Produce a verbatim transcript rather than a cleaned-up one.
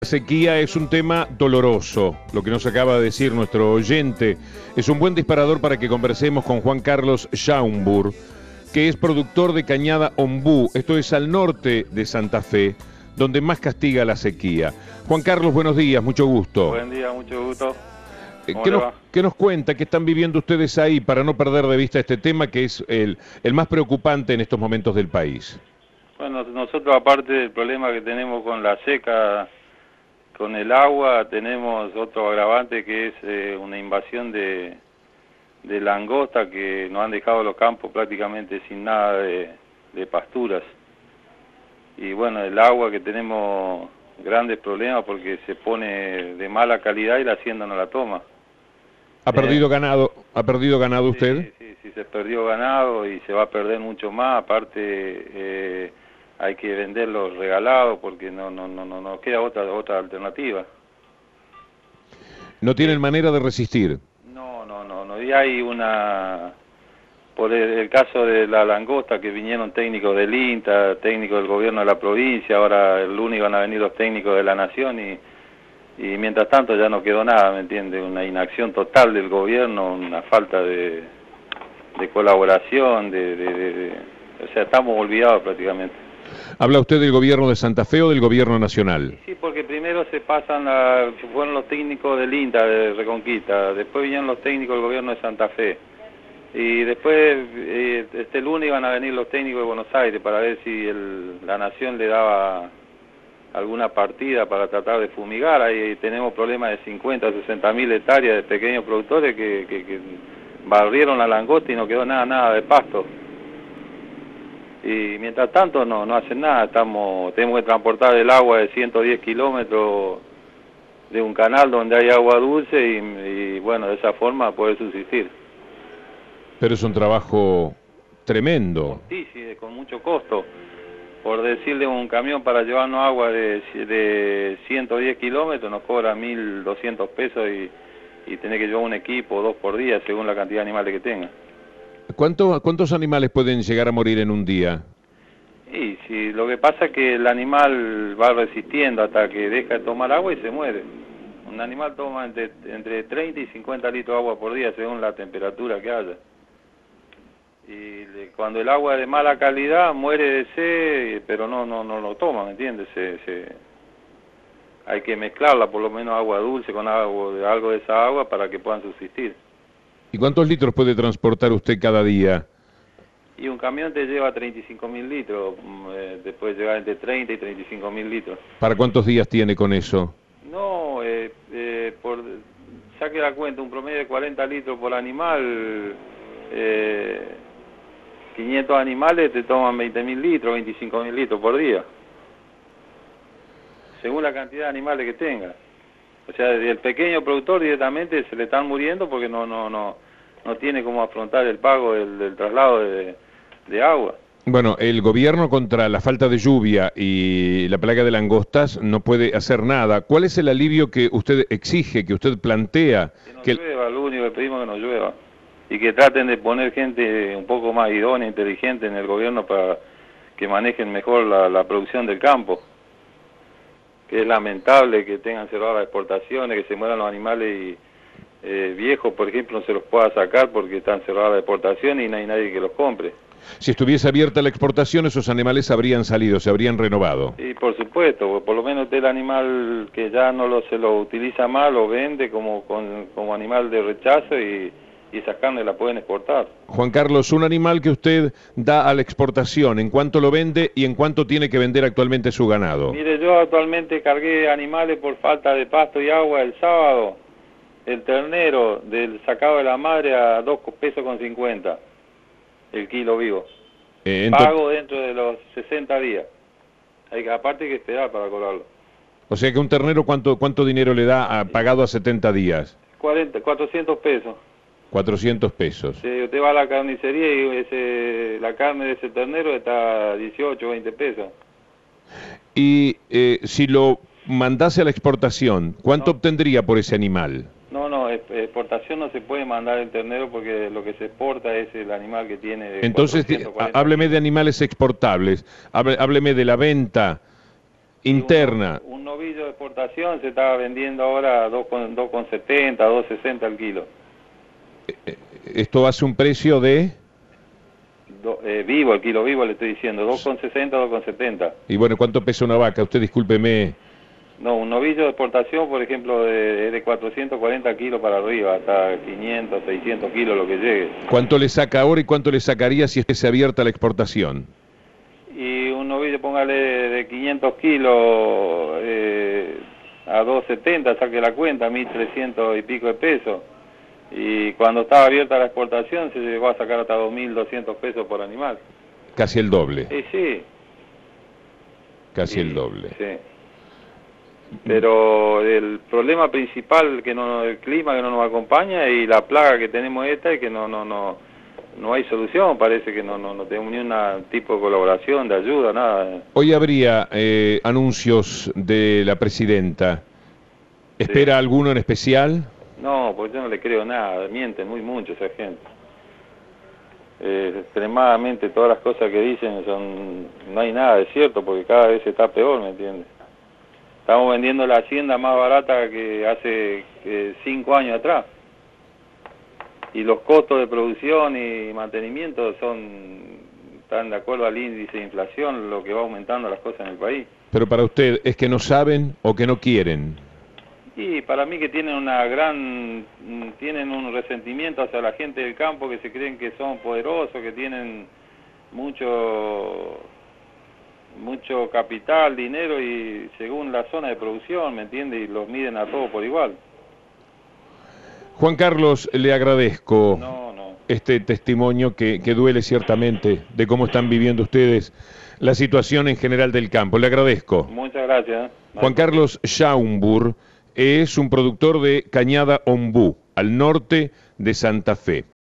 La sequía es un tema doloroso, lo que nos acaba de decir nuestro oyente. Es un buen disparador para que conversemos con Juan Carlos Schaumbur, que es productor de Cañada Ombú, esto es al norte de Santa Fe, donde más castiga la sequía. Juan Carlos, buenos días, mucho gusto. Buen día, mucho gusto. ¿Qué nos, ¿Qué nos cuenta? ¿Qué están viviendo ustedes ahí para no perder de vista este tema que es el, el más preocupante en estos momentos del país? Bueno, nosotros aparte del problema que tenemos con la seca, con el agua, tenemos otro agravante que es eh, una invasión de, de langosta que nos han dejado los campos prácticamente sin nada de, de pasturas. Y bueno, el agua que tenemos grandes problemas porque se pone de mala calidad y la hacienda no la toma. ¿Ha perdido eh, ganado, ha perdido ganado usted? Sí, sí, sí, se perdió ganado y se va a perder mucho más, aparte eh, hay que venderlos regalados porque no no no no nos queda otra otra alternativa. ¿No tienen manera de resistir? No, no, no, no, y hay una, por el, el caso de la langosta que vinieron técnicos del INTA, técnicos del gobierno de la provincia, ahora el lunes van a venir los técnicos de la nación y y mientras tanto ya no quedó nada, ¿me entiende? Una inacción total del gobierno, una falta de, de colaboración, de, de, de, de, o sea, estamos olvidados prácticamente. ¿Habla usted del gobierno de Santa Fe o del gobierno nacional? Sí, porque primero se pasan, a, fueron los técnicos del INTA de Reconquista, después vinieron los técnicos del gobierno de Santa Fe, y después eh, este lunes iban a venir los técnicos de Buenos Aires para ver si el, la nación le daba alguna partida para tratar de fumigar. Ahí tenemos problemas de cincuenta, sesenta mil hectáreas de pequeños productores que, que, que barrieron la langosta y no quedó nada, nada de pasto. Y mientras tanto no, no hacen nada, estamos, tenemos que transportar el agua de ciento diez kilómetros de un canal donde hay agua dulce y, y bueno, de esa forma poder subsistir. Pero es un trabajo tremendo. Sí, sí, con mucho costo. Por decirle, un camión para llevarnos agua de, de ciento diez kilómetros nos cobra mil doscientos pesos y, y tener que llevar un equipo dos por día según la cantidad de animales que tenga. ¿Cuánto, ¿Cuántos animales pueden llegar a morir en un día? Y si lo que pasa es que el animal va resistiendo hasta que deja de tomar agua y se muere. Un animal toma entre, entre treinta y cincuenta litros de agua por día según la temperatura que haya. Y le, cuando el agua es de mala calidad muere de sed, pero no no no lo toma, ¿me entiendes? Se, se, hay que mezclarla, por lo menos agua dulce con agua, algo de esa agua para que puedan subsistir. ¿Y cuántos litros puede transportar usted cada día? Y un camión te lleva treinta y cinco mil litros, eh, después llegar entre treinta y treinta y cinco mil litros. ¿Para cuántos días tiene con eso? No, eh, eh, por saque la cuenta, un promedio de cuarenta litros por animal, eh, quinientos animales te toman veinte mil litros, veinticinco mil litros por día, según la cantidad de animales que tenga. O sea, el pequeño productor directamente se le están muriendo porque no no no no tiene cómo afrontar el pago del, del traslado de, de agua. Bueno, el gobierno contra la falta de lluvia y la plaga de langostas no puede hacer nada. ¿Cuál es el alivio que usted exige, que usted plantea? Que no que llueva, lo único que pedimos es que no llueva. Y que traten de poner gente un poco más idónea, inteligente en el gobierno para que manejen mejor la, la producción del campo. Que es lamentable que tengan cerradas las exportaciones, que se mueran los animales y, eh, viejos, por ejemplo, no se los pueda sacar porque están cerradas las exportaciones y no hay nadie que los compre. Si estuviese abierta la exportación, esos animales habrían salido, se habrían renovado. Sí, por supuesto, por lo menos el animal que ya no lo, se lo utiliza más, lo vende como, con, como animal de rechazo y... y esa carne la pueden exportar. Juan Carlos, un animal que usted da a la exportación, ¿en cuánto lo vende y en cuánto tiene que vender actualmente su ganado? Mire, yo actualmente cargué animales por falta de pasto y agua el sábado, el ternero del sacado de la madre a dos pesos con cincuenta, el kilo vivo. Eh, Pago dentro de los sesenta días, hay, aparte hay que esperar para cobrarlo. O sea que un ternero, ¿cuánto, cuánto dinero le da a, pagado a setenta días? cuarenta, cuatrocientos pesos. cuatrocientos pesos. Sí, usted va a la carnicería y ese, la carne de ese ternero está a dieciocho, veinte pesos. Y eh, si lo mandase a la exportación, ¿cuánto no obtendría por ese animal? No, no, exportación no se puede mandar el ternero porque lo que se exporta es el animal que tiene... De Entonces, hábleme de animales exportables, hábleme de la venta interna. Un, un novillo de exportación se estaba vendiendo ahora a dos con setenta, dos sesenta al kilo. Esto hace un precio de... Do, eh, vivo, el kilo vivo le estoy diciendo, dos con sesenta, dos con setenta. Y bueno, ¿cuánto pesa una vaca? Usted discúlpeme. No, un novillo de exportación, por ejemplo, de, de cuatrocientos cuarenta kilos para arriba, hasta quinientos, seiscientos kilos lo que llegue. ¿Cuánto le saca ahora y cuánto le sacaría si esté abierta la exportación? Y un novillo, póngale de quinientos kilos eh, a dos setenta, saque la cuenta, mil trescientos y pico de pesos. Y cuando estaba abierta la exportación se llegó a sacar hasta dos mil doscientos pesos por animal. Casi el doble. Sí, sí. Casi y, el doble. Sí. Pero el problema principal, que no, el clima que no nos acompaña, y la plaga que tenemos esta, es que no no no no hay solución. Parece que no no no tenemos ni un tipo de colaboración, de ayuda, nada. Hoy habría eh, anuncios de la presidenta. ¿Espera sí. alguno en especial? No, porque yo no le creo nada, mienten muy mucho esa gente. Eh, extremadamente todas las cosas que dicen son, no hay nada de cierto, porque cada vez está peor, ¿me entiendes? Estamos vendiendo la hacienda más barata que hace eh, cinco años atrás. Y los costos de producción y mantenimiento son, están de acuerdo al índice de inflación, lo que va aumentando las cosas en el país. Pero para usted, ¿es que no saben o que no quieren? Y para mí que tienen una gran, tienen un resentimiento hacia la gente del campo, que se creen que son poderosos, que tienen mucho... mucho capital, dinero, y según la zona de producción, ¿me entiende? Y los miden a todos por igual. Juan Carlos, le agradezco no, no. este testimonio que, que duele ciertamente de cómo están viviendo ustedes la situación en general del campo. Le agradezco. Muchas gracias. ¿eh? Juan Carlos Schaumburg es un productor de cañada ombú, al norte de Santa Fe.